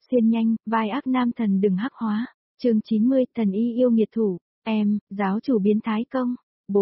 Xuyên nhanh, vai ác nam thần đừng hắc hóa. Chương 90, thần y yêu nghiệt thủ. Em, giáo chủ biến thái công.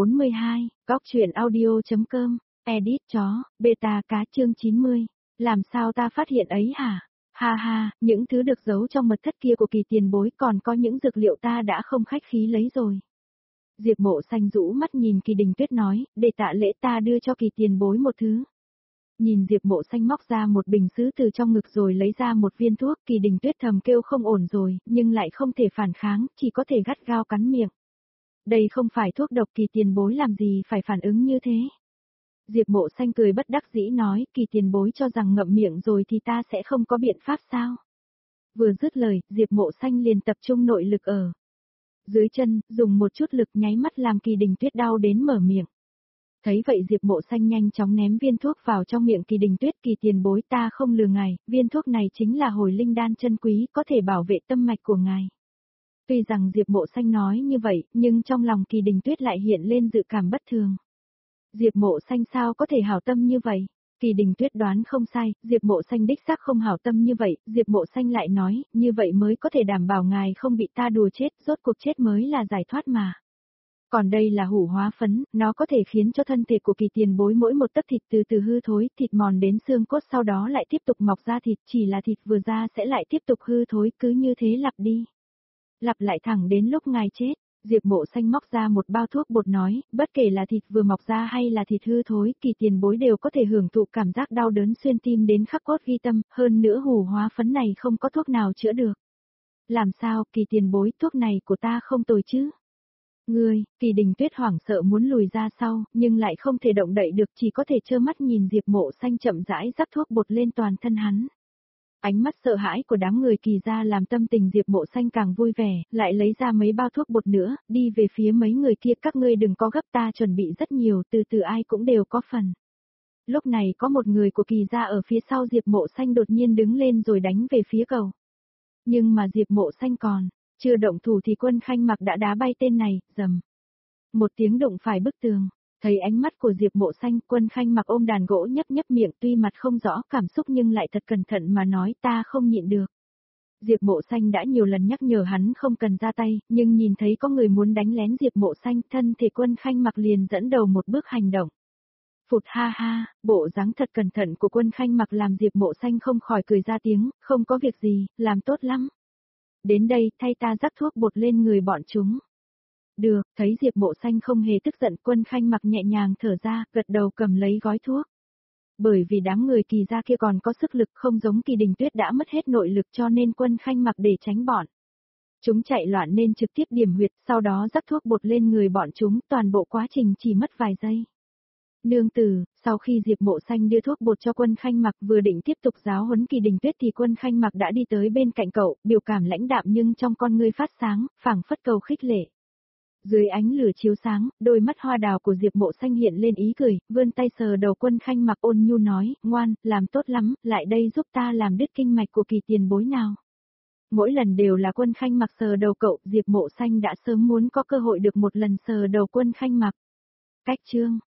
42, góc truyện audio.com. Edit chó, beta cá chương 90. Làm sao ta phát hiện ấy hả? Ha ha, những thứ được giấu trong mật thất kia của Kỳ tiền bối, còn có những dược liệu ta đã không khách khí lấy rồi. Diệp Mộ Xanh rũ mắt nhìn Kỳ Đình Tuyết nói, để tạ lễ ta đưa cho Kỳ tiền bối một thứ. Nhìn Diệp Mộ Xanh móc ra một bình sứ từ trong ngực rồi lấy ra một viên thuốc, Kỳ Đình Tuyết thầm kêu không ổn rồi, nhưng lại không thể phản kháng, chỉ có thể gắt gao cắn miệng. Đây không phải thuốc độc, Kỳ tiền bối làm gì phải phản ứng như thế. Diệp Mộ Xanh cười bất đắc dĩ nói, Kỳ tiền bối cho rằng ngậm miệng rồi thì ta sẽ không có biện pháp sao. Vừa dứt lời, Diệp Mộ Xanh liền tập trung nội lực ở dưới chân, dùng một chút lực nháy mắt làm Kỳ Đình Tuyết đau đến mở miệng. Thấy vậy Diệp Mộ Xanh nhanh chóng ném viên thuốc vào trong miệng Kỳ Đình Tuyết. Kỳ tiền bối, ta không lừa ngài, viên thuốc này chính là hồi linh đan chân quý, có thể bảo vệ tâm mạch của ngài. Tuy rằng Diệp Mộ Xanh nói như vậy, nhưng trong lòng Kỳ Đình Tuyết lại hiện lên dự cảm bất thường. Diệp Mộ Xanh sao có thể hảo tâm như vậy? Kỳ Đình Tuyết đoán không sai, Diệp Mộ Xanh đích xác không hảo tâm như vậy, Diệp Mộ Xanh lại nói, như vậy mới có thể đảm bảo ngài không bị ta đùa chết, rốt cuộc chết mới là giải thoát mà. Còn đây là hủ hóa phấn, nó có thể khiến cho thân thể của Kỳ tiền bối mỗi một tấc thịt từ từ hư thối, thịt mòn đến xương cốt sau đó lại tiếp tục mọc ra thịt, chỉ là thịt vừa ra sẽ lại tiếp tục hư thối, cứ như thế lặp đi. Lặp lại thẳng đến lúc ngài chết. Diệp Mộ Xanh móc ra một bao thuốc bột nói, bất kể là thịt vừa mọc ra hay là thịt hư thối, Kỳ tiền bối đều có thể hưởng thụ cảm giác đau đớn xuyên tim đến khắc cốt ghi tâm, hơn nữa hủ hóa phấn này không có thuốc nào chữa được. Làm sao, Kỳ tiền bối, thuốc này của ta không tồi chứ? Ngươi, Kỳ Đình Tuyết hoảng sợ muốn lùi ra sau, nhưng lại không thể động đậy được, chỉ có thể trơ mắt nhìn Diệp Mộ Xanh chậm rãi rắc thuốc bột lên toàn thân hắn. Ánh mắt sợ hãi của đám người Kỳ gia làm tâm tình Diệp Mộ Xanh càng vui vẻ, lại lấy ra mấy bao thuốc bột nữa, đi về phía mấy người kia, các ngươi đừng có gấp, ta chuẩn bị rất nhiều, từ từ ai cũng đều có phần. Lúc này có một người của Kỳ gia ở phía sau Diệp Mộ Xanh đột nhiên đứng lên rồi đánh về phía cầu. Nhưng mà Diệp Mộ Xanh còn chưa động thủ thì Quân Khanh Mặc đã đá bay tên này, rầm. Một tiếng đụng phải bức tường. Thấy ánh mắt của Diệp Mộ Xanh, Quân Khanh Mặc ôm đàn gỗ nhấp nhấp miệng, tuy mặt không rõ cảm xúc nhưng lại thật cẩn thận mà nói, ta không nhịn được. Diệp Mộ Xanh đã nhiều lần nhắc nhở hắn không cần ra tay, nhưng nhìn thấy có người muốn đánh lén Diệp Mộ Xanh, thân thể Quân Khanh Mặc liền dẫn đầu một bước hành động. Phụt ha ha, bộ dáng thật cẩn thận của Quân Khanh Mặc làm Diệp Mộ Xanh không khỏi cười ra tiếng, không có việc gì, làm tốt lắm. Đến đây, thay ta rắc thuốc bột lên người bọn chúng. Được, thấy Diệp Mộ Xanh không hề tức giận, Quân Khanh Mặc nhẹ nhàng thở ra, gật đầu cầm lấy gói thuốc. Bởi vì đám người Kỳ gia kia còn có sức lực, không giống Kỳ Đình Tuyết đã mất hết nội lực, cho nên Quân Khanh Mặc để tránh bọn chúng chạy loạn nên trực tiếp điểm huyệt, sau đó rắc thuốc bột lên người bọn chúng, toàn bộ quá trình chỉ mất vài giây. Nương tử, sau khi Diệp Mộ Xanh đưa thuốc bột cho Quân Khanh Mặc vừa định tiếp tục giáo huấn Kỳ Đình Tuyết thì Quân Khanh Mặc đã đi tới bên cạnh cậu, biểu cảm lãnh đạm nhưng trong con ngươi phát sáng, phảng phất cầu khích lệ. Dưới ánh lửa chiếu sáng, đôi mắt hoa đào của Diệp Mộ Xanh hiện lên ý cười, vươn tay sờ đầu Quân Khanh Mặc ôn nhu nói, ngoan, làm tốt lắm, lại đây giúp ta làm đứt kinh mạch của Kỳ tiền bối nào. Mỗi lần đều là Quân Khanh Mặc sờ đầu cậu, Diệp Mộ Xanh đã sớm muốn có cơ hội được một lần sờ đầu Quân Khanh Mặc. Cách chương